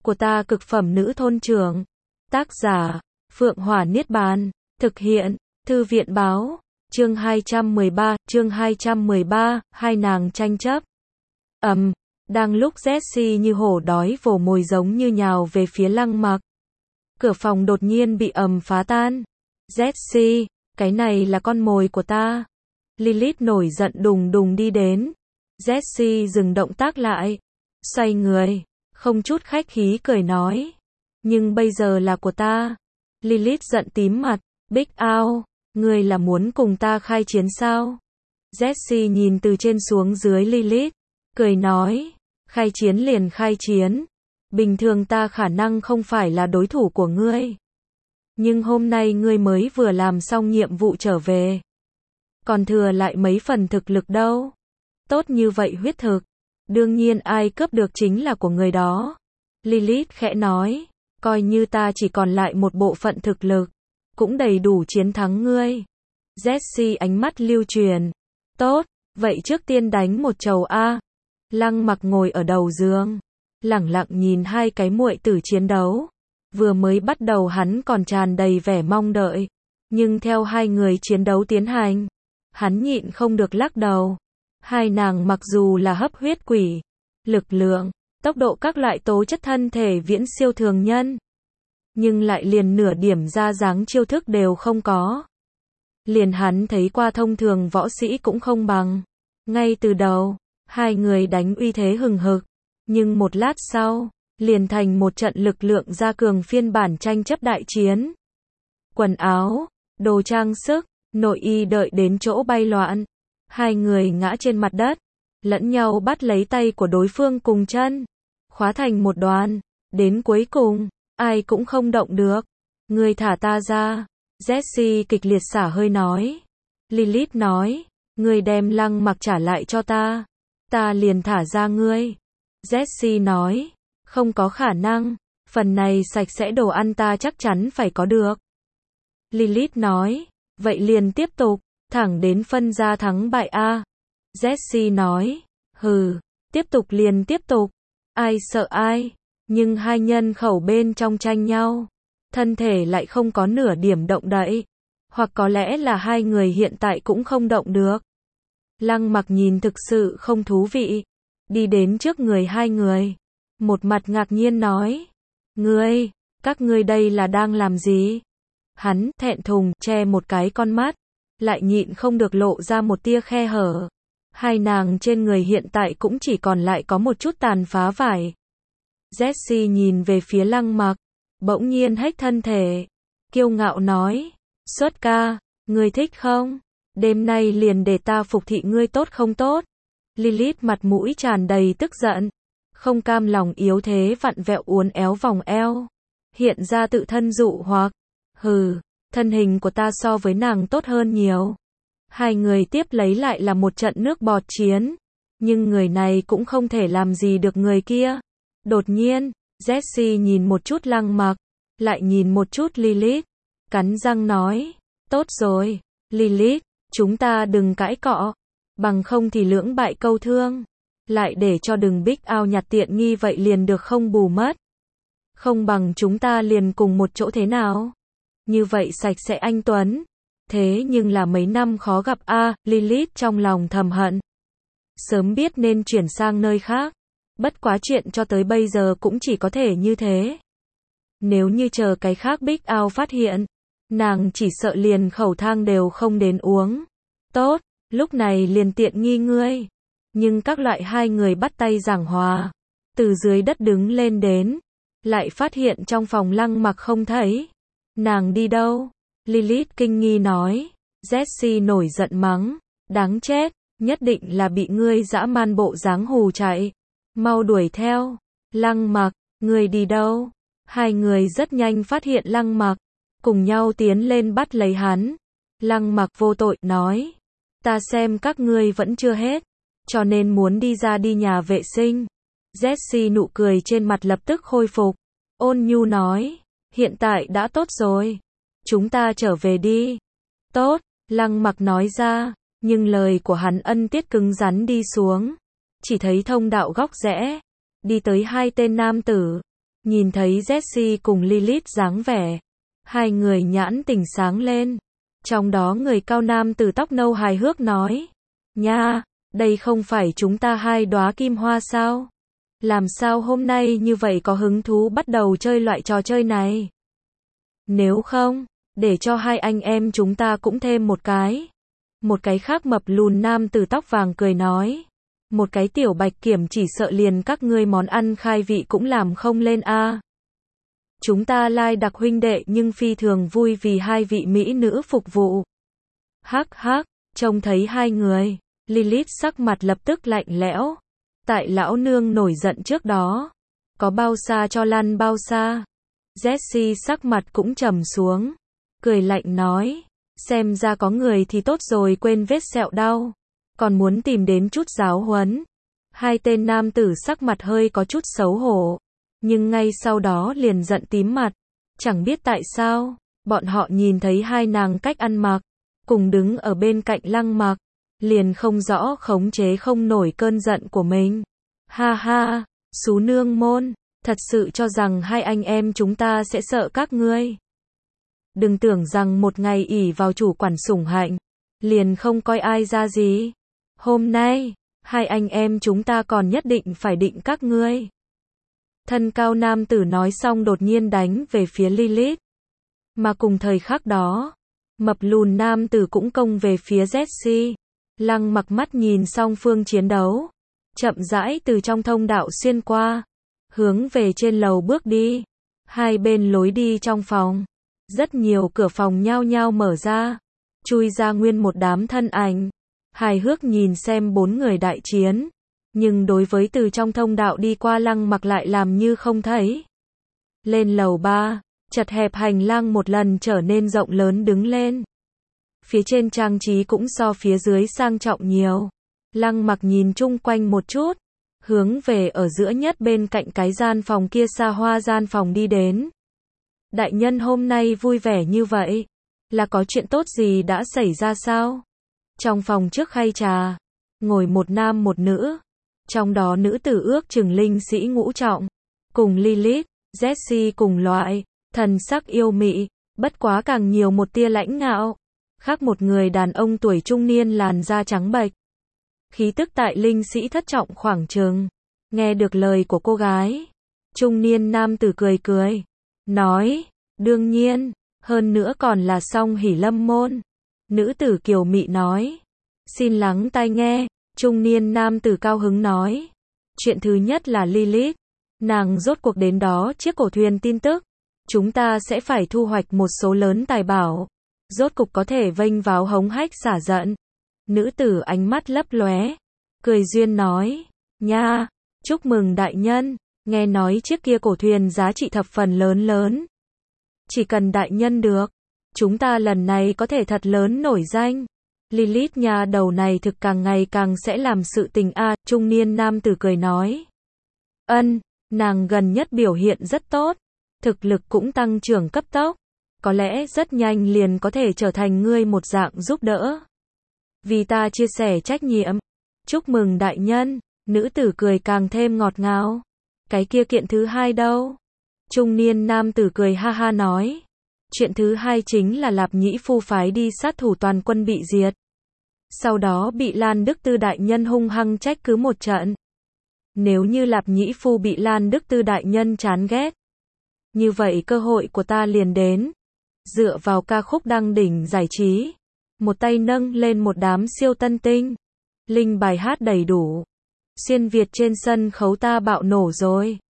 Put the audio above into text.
của ta cực phẩm nữ thôn trưởng. Tác giả, Phượng Hỏa Niết Bàn. Thực hiện, Thư viện báo. Chương 213, hai nàng tranh chấp. Đang lúc Jessie như hổ đói vồ mồi giống như nhào về phía Lăng Mặc. Cửa phòng đột nhiên bị phá tan. Jessie, cái này là con mồi của ta. Lilith nổi giận đùng đùng đi đến. Jessie dừng động tác lại. Xoay người, không chút khách khí cười nói. Nhưng bây giờ là của ta. Lilith giận tím mặt. Big Owl, ngươi là muốn cùng ta khai chiến sao? Jessie nhìn từ trên xuống dưới Lilith. Cười nói. Khai chiến liền khai chiến. Bình thường ta khả năng không phải là đối thủ của ngươi. Nhưng hôm nay ngươi mới vừa làm xong nhiệm vụ trở về. Còn thừa lại mấy phần thực lực đâu. Tốt như vậy huyết thực. Đương nhiên ai cướp được chính là của người đó. Lilith khẽ nói. Coi như ta chỉ còn lại một bộ phận thực lực. Cũng đầy đủ chiến thắng ngươi. Jessie ánh mắt lưu truyền. Tốt, vậy trước tiên đánh một chầu a. Lăng Mặc ngồi ở đầu giường. Lẳng lặng nhìn hai cái muội tử chiến đấu. Vừa mới bắt đầu hắn còn tràn đầy vẻ mong đợi. Nhưng theo hai người chiến đấu tiến hành, hắn nhịn không được lắc đầu. Hai nàng mặc dù là hấp huyết quỷ, lực lượng, tốc độ các loại tố chất thân thể viễn siêu thường nhân. Nhưng lại liền nửa điểm ra dáng chiêu thức đều không có. Liền hắn thấy qua thông thường võ sĩ cũng không bằng. Ngay từ đầu, hai người đánh uy thế hừng hực. Nhưng một lát sau, liền thành một trận lực lượng gia cường phiên bản tranh chấp đại chiến. Quần áo, đồ trang sức, nội y đợi đến chỗ bay loạn. Hai người ngã trên mặt đất, lẫn nhau bắt lấy tay của đối phương cùng chân. Khóa thành một đoàn, đến cuối cùng, ai cũng không động được. Ngươi thả ta ra. Jessie kịch liệt xả hơi nói. Lilith nói. Ngươi đem Lăng Mặc trả lại cho ta. Ta liền thả ra ngươi. Jessie nói. Không có khả năng. Phần này sạch sẽ đồ ăn ta chắc chắn phải có được. Lilith nói. Vậy liền tiếp tục. Thẳng đến phân ra thắng bại a. Jessie nói. Hừ. Tiếp tục liền tiếp tục. Ai sợ ai. Nhưng hai nhân khẩu bên trong tranh nhau. Thân thể lại không có nửa điểm động đậy. Hoặc có lẽ là hai người hiện tại cũng không động được. Lăng Mặc nhìn thực sự không thú vị. Đi đến trước người hai người. Một mặt ngạc nhiên nói. Các ngươi đây là đang làm gì? Hắn thẹn thùng che một cái con mắt. Lại nhịn không được lộ ra một tia khe hở. Hai nàng trên người hiện tại cũng chỉ còn lại có một chút tàn phá vải. Jessie nhìn về phía Lăng Mặc. Bỗng nhiên hếch thân thể. Kiêu ngạo nói. Xuất ca, ngươi thích không? Đêm nay liền để ta phục thị ngươi tốt không tốt? Lilith mặt mũi tràn đầy tức giận. Không cam lòng yếu thế vặn vẹo uốn éo vòng eo. Hiện ra tự thân dụ hoặc. Hừ, thân hình của ta so với nàng tốt hơn nhiều. Hai người tiếp lấy lại là một trận nước bọt chiến. Nhưng người này cũng không thể làm gì được người kia. Đột nhiên, Jessie nhìn một chút Lăng Mặc. Lại nhìn một chút Lilith. Cắn răng nói. Tốt rồi, Lilith, chúng ta đừng cãi cọ. Bằng không thì lưỡng bại câu thương. Lại để cho đừng Big Owl nhặt tiện nghi vậy liền được không bù mất. Không bằng chúng ta liền cùng một chỗ thế nào? Như vậy sạch sẽ anh tuấn. Thế nhưng là mấy năm khó gặp a. Lilith trong lòng thầm hận. Sớm biết nên chuyển sang nơi khác. Bất quá chuyện cho tới bây giờ cũng chỉ có thể như thế. Nếu như chờ cái khác Big Owl phát hiện, nàng chỉ sợ liền khẩu thang đều không đến uống. Tốt, lúc này liền tiện nghi ngươi. Nhưng các loại hai người bắt tay giảng hòa. Từ dưới đất đứng lên đến. Lại phát hiện trong phòng Lăng Mặc không thấy. Nàng đi đâu? Lilith kinh nghi nói. Jessie nổi giận mắng. Đáng chết, nhất định là bị ngươi dã man bộ dáng hù chạy. Mau đuổi theo. Lăng Mặc, ngươi đi đâu? Hai người rất nhanh phát hiện Lăng Mặc. Cùng nhau tiến lên bắt lấy hắn. Lăng Mặc vô tội nói. Ta xem các ngươi vẫn chưa hết. Cho nên muốn đi ra đi nhà vệ sinh. Jessie nụ cười trên mặt lập tức khôi phục. Ôn nhu nói. Hiện tại đã tốt rồi. Chúng ta trở về đi. Tốt, Lăng Mặc nói ra. Nhưng lời của hắn ân tiết cứng rắn đi xuống. Chỉ thấy thông đạo góc rẽ. Đi tới hai tên nam tử. Nhìn thấy Jessie cùng Lilith dáng vẻ, hai người nhãn tỉnh sáng lên. Trong đó người cao nam tử tóc nâu hài hước nói, nha, đây không phải chúng ta hai đóa kim hoa sao? Làm sao hôm nay như vậy có hứng thú bắt đầu chơi loại trò chơi này? Nếu không, để cho hai anh em chúng ta cũng thêm một cái. Một cái khác mập lùn nam tử tóc vàng cười nói, một cái tiểu bạch kiểm chỉ sợ liền các ngươi món ăn khai vị cũng làm không lên a. Chúng ta lai đặc huynh đệ nhưng phi thường vui vì hai vị mỹ nữ phục vụ. Hắc hắc, trông thấy hai người, Lilith sắc mặt lập tức lạnh lẽo. Tại lão nương nổi giận trước đó, có bao xa cho lăn bao xa. Jessie sắc mặt cũng trầm xuống, cười lạnh nói, xem ra có người thì tốt rồi quên vết sẹo đau, còn muốn tìm đến chút giáo huấn. Hai tên nam tử sắc mặt hơi có chút xấu hổ, nhưng ngay sau đó liền giận tím mặt. Chẳng biết tại sao, bọn họ nhìn thấy hai nàng cách ăn mặc, cùng đứng ở bên cạnh Lăng Mặc, liền không rõ khống chế không nổi cơn giận của mình. Ha ha, xú nương môn, thật sự cho rằng hai anh em chúng ta sẽ sợ các ngươi. Đừng tưởng rằng một ngày ỷ vào chủ quản sủng hạnh, liền không coi ai ra gì. Hôm nay, hai anh em chúng ta còn nhất định phải định các ngươi. Thân cao nam tử nói xong đột nhiên đánh về phía Lilith. Mà cùng thời khắc đó, mập lùn nam tử cũng công về phía Jessie. Lăng Mặc mắt nhìn song phương chiến đấu, chậm rãi từ trong thông đạo xuyên qua, hướng về trên lầu bước đi. Hai bên lối đi trong phòng, rất nhiều cửa phòng nhao nhao mở ra, chui ra nguyên một đám thân ảnh. Hài hước nhìn xem bốn người đại chiến, nhưng đối với từ trong thông đạo đi qua Lăng Mặc lại làm như không thấy. Lên lầu 3, chật hẹp hành lang một lần trở nên rộng lớn đứng lên. Phía trên trang trí cũng so phía dưới sang trọng nhiều. Lăng Mặc nhìn chung quanh một chút, hướng về ở giữa nhất bên cạnh cái gian phòng kia xa hoa gian phòng đi đến. Đại nhân hôm nay vui vẻ như vậy, là có chuyện tốt gì đã xảy ra sao? Trong phòng trước khay trà, ngồi một nam một nữ, trong đó nữ tử ước chừng linh sĩ ngũ trọng, cùng Lilith, Jessie cùng loại, thần sắc yêu mị, bất quá càng nhiều một tia lãnh ngạo. Khác một người đàn ông tuổi trung niên làn da trắng bệch, khí tức tại linh sĩ thất trọng khoảng chừng. Nghe được lời của cô gái, trung niên nam tử cười cười, nói, đương nhiên, hơn nữa còn là Song Hỷ Lâm môn. Nữ tử kiều mị nói, xin lắng tai nghe. Trung niên nam tử cao hứng nói, chuyện thứ nhất là Lilith, nàng rốt cuộc đến đó chiếc cổ thuyền tin tức, chúng ta sẽ phải thu hoạch một số lớn tài bảo, rốt cục có thể vênh váo hống hách xả giận. Nữ tử ánh mắt lấp lóe, cười duyên nói, nha, chúc mừng đại nhân, nghe nói chiếc kia cổ thuyền giá trị thập phần lớn. Chỉ cần đại nhân được, chúng ta lần này có thể thật lớn nổi danh. Lilith nhà đầu này thực càng ngày càng sẽ làm sự tình a. Trung niên nam tử cười nói, nàng gần nhất biểu hiện rất tốt, thực lực cũng tăng trưởng cấp tốc, có lẽ rất nhanh liền có thể trở thành ngươi một dạng giúp đỡ. Vì ta chia sẻ trách nhiệm, chúc mừng đại nhân. Nữ tử cười càng thêm ngọt ngào. Cái kia kiện thứ hai đâu? Trung niên nam tử cười ha ha nói, chuyện thứ hai chính là Lạp Nhĩ Phu phái đi sát thủ toàn quân bị diệt. Sau đó bị Lan Đức Tư đại nhân hung hăng trách cứ một trận. Nếu như Lạp Nhĩ Phu bị Lan Đức Tư đại nhân chán ghét, như vậy cơ hội của ta liền đến. Dựa vào ca khúc đăng đỉnh giải trí, một tay nâng lên một đám siêu tân tinh, linh bài hát đầy đủ, xuyên Việt trên sân khấu ta bạo nổ rồi.